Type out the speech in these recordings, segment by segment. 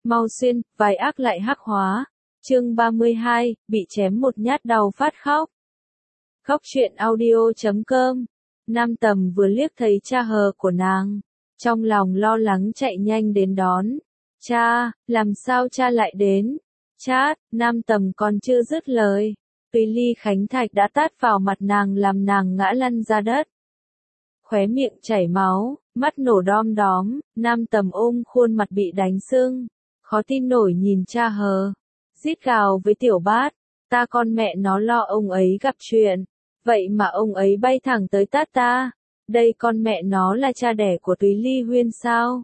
mau xuyên, vai ác lại hắc hóa. Chương 32, bị chém một nhát đau phát khóc. Khóc chuyện audio.com. Nam Tầm vừa liếc thấy cha hờ của nàng, trong lòng lo lắng chạy nhanh đến đón. Cha, làm sao cha lại đến? Chát, Nam Tầm còn chưa dứt lời, Túy Ly Khánh Thạch đã tát vào mặt nàng làm nàng ngã lăn ra đất. Khóe miệng chảy máu, mắt nổ đom đóm, Nam Tầm ôm khuôn mặt bị đánh sưng, khó tin nổi nhìn cha hờ, rít gào với Tiểu Bát, ta con mẹ nó lo ông ấy gặp chuyện, vậy mà ông ấy bay thẳng tới tát ta, đây con mẹ nó là cha đẻ của Túy Ly Huyên sao?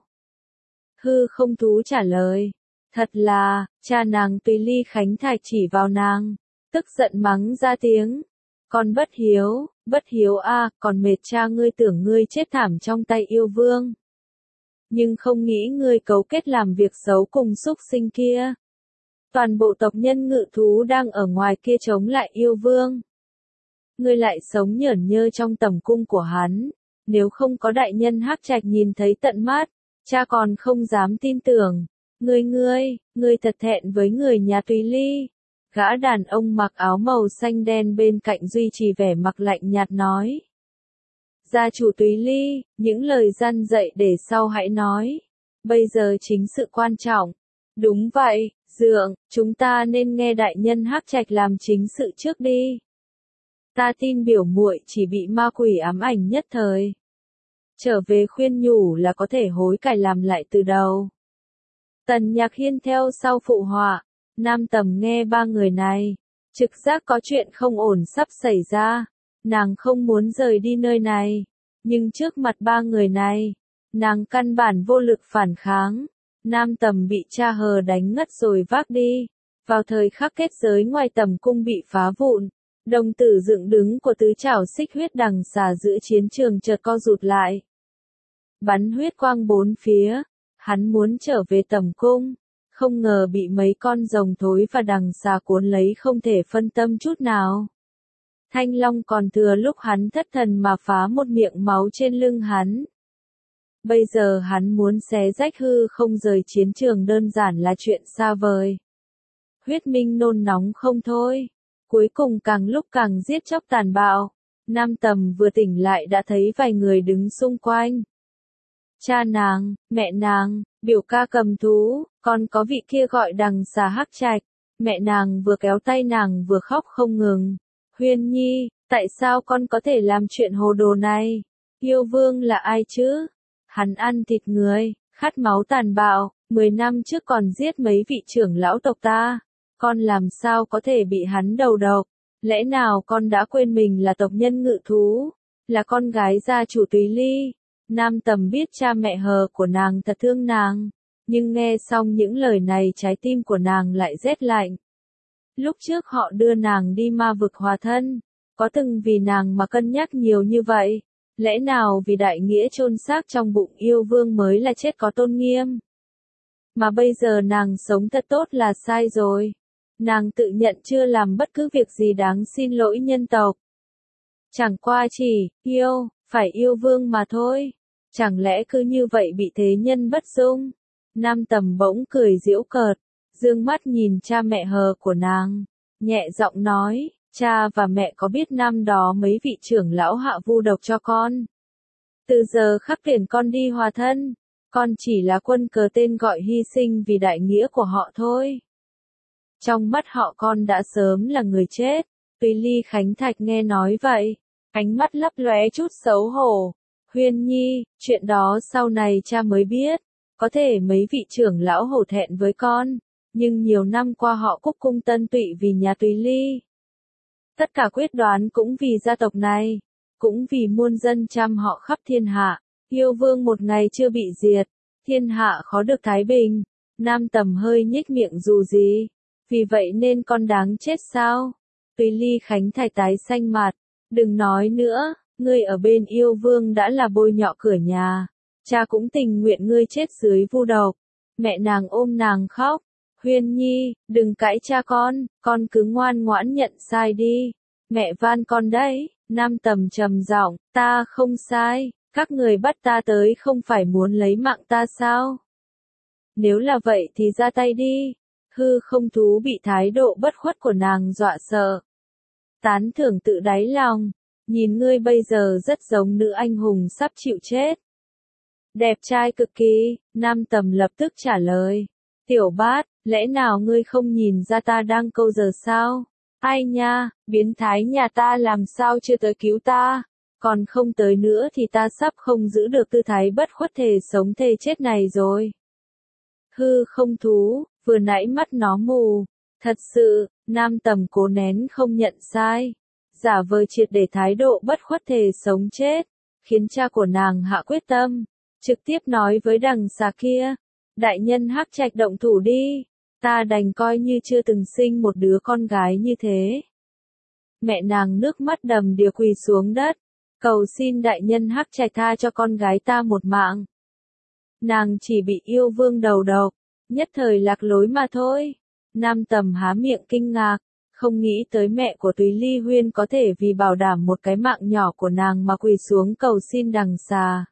Hư không thú trả lời, thật là, cha nàng Túy Ly Khánh Thạch chỉ vào nàng, tức giận mắng ra tiếng, con bất hiếu a, còn mệt cha ngươi tưởng ngươi chết thảm trong tay yêu vương. Nhưng không nghĩ ngươi cấu kết làm việc xấu cùng súc sinh kia. Toàn bộ tộc nhân ngự thú đang ở ngoài kia chống lại yêu vương. Ngươi lại sống nhởn nhơ trong tầm cung của hắn, nếu không có đại nhân Hắc Trạch nhìn thấy tận mắt, cha còn không dám tin tưởng. Ngươi thật thẹn với người nhà Túy Ly. Gã đàn ông mặc áo màu xanh đen bên cạnh duy trì vẻ mặt lạnh nhạt nói. Gia chủ Túy Ly, những lời răn dạy để sau hãy nói. Bây giờ chính sự quan trọng. Đúng vậy, Dượng, chúng ta nên nghe đại nhân Hắc Trạch làm chính sự trước đi. Ta tin biểu muội chỉ bị ma quỷ ám ảnh nhất thời. Trở về khuyên nhủ là có thể hối cải làm lại từ đầu. Tần Nhạc Hiên theo sau phụ họa. Nam Tầm nghe ba người này, trực giác có chuyện không ổn sắp xảy ra, nàng không muốn rời đi nơi này, nhưng trước mặt ba người này, nàng căn bản vô lực phản kháng. Nam Tầm bị cha hờ đánh ngất rồi vác đi, vào thời khắc kết giới ngoài tầm cung bị phá vụn, đồng tử dựng đứng của tứ trảo xích huyết đằng xà giữa chiến trường chợt co rụt lại. Bắn huyết quang bốn phía, hắn muốn trở về tầm cung. Không ngờ bị mấy con rồng thối và đằng xà cuốn lấy không thể phân tâm chút nào. Thanh long còn thừa lúc hắn thất thần mà phá một miệng máu trên lưng hắn. Bây giờ hắn muốn xé rách hư không rời chiến trường đơn giản là chuyện xa vời. Huyết Minh nôn nóng không thôi. Cuối cùng càng lúc càng giết chóc tàn bạo. Nam Tầm vừa tỉnh lại đã thấy vài người đứng xung quanh. Cha nàng, mẹ nàng, biểu ca cầm thú, còn có vị kia gọi đằng xà Hắc Trạch. Mẹ nàng vừa kéo tay nàng vừa khóc không ngừng. Huyên Nhi, tại sao con có thể làm chuyện hồ đồ này? Yêu vương là ai chứ? Hắn ăn thịt người, khát máu tàn bạo, 10 năm trước còn giết mấy vị trưởng lão tộc ta. Con làm sao có thể bị hắn đầu độc? Lẽ nào con đã quên mình là tộc nhân ngự thú? Là con gái gia chủ Túy Ly? Nam Tầm biết cha mẹ hờ của nàng thật thương nàng, nhưng nghe xong những lời này trái tim của nàng lại rét lạnh. Lúc trước họ đưa nàng đi ma vực hòa thân, có từng vì nàng mà cân nhắc nhiều như vậy? Lẽ nào vì đại nghĩa chôn xác trong bụng yêu vương mới là chết có tôn nghiêm? Mà bây giờ nàng sống thật tốt là sai rồi. Nàng tự nhận chưa làm bất cứ việc gì đáng xin lỗi nhân tộc. Chẳng qua chỉ, phải yêu vương mà thôi. Chẳng lẽ cứ như vậy bị thế nhân bất dung? Nam Tầm bỗng cười giễu cợt, dương mắt nhìn cha mẹ hờ của nàng, nhẹ giọng nói, cha và mẹ có biết năm đó mấy vị trưởng lão hạ vu độc cho con? Từ giờ khắc tiền con đi hòa thân, con chỉ là quân cờ tên gọi hy sinh vì đại nghĩa của họ thôi. Trong mắt họ con đã sớm là người chết. Túy Ly Khánh Thạch nghe nói vậy, ánh mắt lấp lóe chút xấu hổ. Huyên Nhi, chuyện đó sau này cha mới biết, có thể mấy vị trưởng lão hổ thẹn với con, nhưng nhiều năm qua họ cúc cung tân tụy vì nhà Túy Ly. Tất cả quyết đoán cũng vì gia tộc này, cũng vì muôn dân chăm họ khắp thiên hạ, yêu vương một ngày chưa bị diệt, thiên hạ khó được thái bình. Nam Tầm hơi nhếch miệng dù gì, vì vậy nên con đáng chết sao? Túy Ly Khánh Thạch tái xanh mặt, đừng nói nữa. Ngươi ở bên yêu vương đã là bôi nhọ cửa nhà, cha cũng tình nguyện ngươi chết dưới vu độc. Mẹ nàng ôm nàng khóc, Huyên Nhi, đừng cãi cha con cứ ngoan ngoãn nhận sai đi. Mẹ van con đấy. Nam Tầm trầm giọng, ta không sai, các người bắt ta tới không phải muốn lấy mạng ta sao? Nếu là vậy thì ra tay đi. Hư không thú bị thái độ bất khuất của nàng dọa sợ. Tán thưởng tự đáy lòng. Nhìn ngươi bây giờ rất giống nữ anh hùng sắp chịu chết. Đẹp trai cực kỳ, Nam Tầm lập tức trả lời. Tiểu Bát, lẽ nào ngươi không nhìn ra ta đang câu giờ sao? Ai nha, biến thái nhà ta làm sao chưa tới cứu ta? Còn không tới nữa thì ta sắp không giữ được tư thái bất khuất thề sống thề chết này rồi. Hư không thú, vừa nãy mắt nó mù. Thật sự, Nam Tầm cố nén không nhận sai. Giả vờ triệt để thái độ bất khuất thề sống chết, khiến cha của nàng hạ quyết tâm. Trực tiếp nói với đằng xà kia. Đại nhân Hắc Trạch động thủ đi. Ta đành coi như chưa từng sinh một đứa con gái như thế. Mẹ nàng nước mắt đầm đìa quỳ xuống đất. Cầu xin đại nhân Hắc Trạch tha cho con gái ta một mạng. Nàng chỉ bị yêu vương đầu độc, nhất thời lạc lối mà thôi. Nam Tầm há miệng kinh ngạc, không nghĩ tới mẹ của Túy Ly Huyên có thể vì bảo đảm một cái mạng nhỏ của nàng mà quỳ xuống cầu xin đằng xà.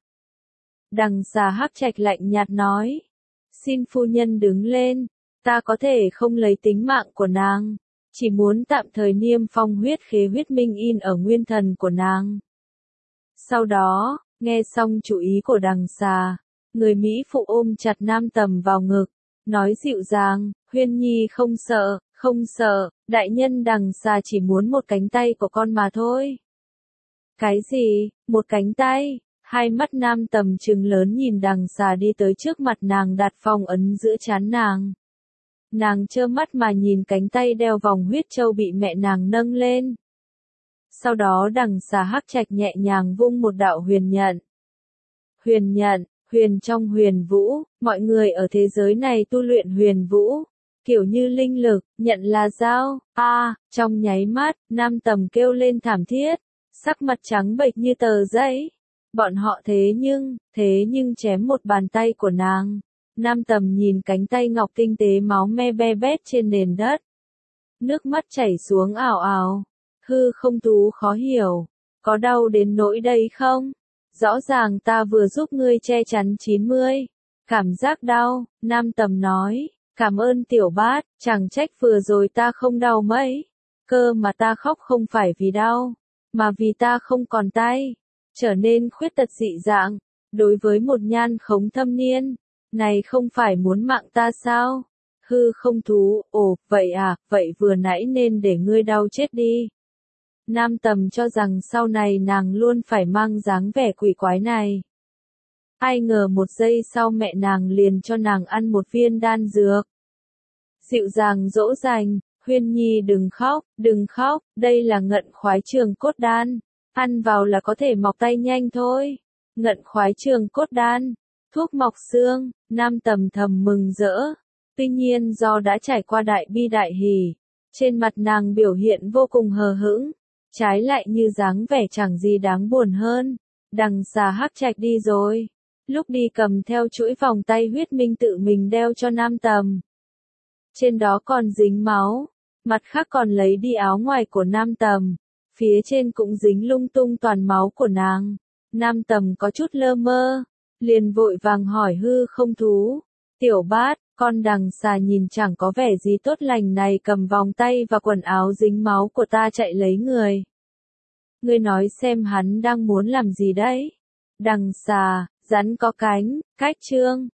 Đằng xà Hắc Trạch lạnh nhạt nói, xin phu nhân đứng lên, ta có thể không lấy tính mạng của nàng, chỉ muốn tạm thời niêm phong huyết khế huyết minh in ở nguyên thần của nàng. Sau đó, nghe xong chủ ý của đằng xà, người Mỹ phụ ôm chặt Nam Tầm vào ngực, nói dịu dàng, Huyên Nhi không sợ, đại nhân đằng xà chỉ muốn một cánh tay của con mà thôi. Cái gì, một cánh tay? Hai mắt Nam Tầm trừng lớn nhìn đằng xà đi tới trước mặt nàng đặt phong ấn giữa trán nàng. Nàng trơ mắt mà nhìn cánh tay đeo vòng huyết châu bị mẹ nàng nâng lên. Sau đó đằng xà Hắc Trạch nhẹ nhàng vung một đạo huyền nhận. Huyền nhận, huyền trong huyền vũ, mọi người ở thế giới này tu luyện huyền vũ, kiểu như linh lực, nhận là dao. Trong nháy mắt, Nam Tầm kêu lên thảm thiết, sắc mặt trắng bệch như tờ giấy. Bọn họ thế nhưng chém một bàn tay của nàng. Nam Tầm nhìn cánh tay ngọc tinh tế máu me be bét trên nền đất. Nước mắt chảy xuống ào ào. Hư không thú khó hiểu. Có đau đến nỗi đây không? Rõ ràng ta vừa giúp ngươi che chắn 90. Cảm giác đau, Nam Tầm nói. Cảm ơn Tiểu Bát, chẳng trách vừa rồi ta không đau mấy. Cơ mà ta khóc không phải vì đau, mà vì ta không còn tay. Trở nên khuyết tật dị dạng. Đối với một nhan khống thâm niên, này không phải muốn mạng ta sao? Hư không thú, vậy à, vậy vừa nãy nên để ngươi đau chết đi. Nam Tầm cho rằng sau này nàng luôn phải mang dáng vẻ quỷ quái này. Ai ngờ một giây sau mẹ nàng liền cho nàng ăn một viên đan dược. Dịu dàng dỗ dành, Huyên Nhi đừng khóc, đây là ngận khoái trường cốt đan. Ăn vào là có thể mọc tay nhanh thôi. Ngận khoái trường cốt đan, thuốc mọc xương, Nam Tầm thầm mừng rỡ. Tuy nhiên do đã trải qua đại bi đại hỉ, trên mặt nàng biểu hiện vô cùng hờ hững, trái lại như dáng vẻ chẳng gì đáng buồn hơn. Đằng xà Hắc Trạch đi rồi, lúc đi cầm theo chuỗi vòng tay huyết minh tự mình đeo cho Nam Tầm. Trên đó còn dính máu, mặt khác còn lấy đi áo ngoài của Nam Tầm, phía trên cũng dính lung tung toàn máu của nàng. Nam Tầm có chút lơ mơ, liền vội vàng hỏi hư không thú, Tiểu Bát, con đằng xà nhìn chẳng có vẻ gì tốt lành này cầm vòng tay và quần áo dính máu của ta chạy lấy người. Ngươi nói xem hắn đang muốn làm gì đấy? Đằng xà, rắn có cánh, cách chương.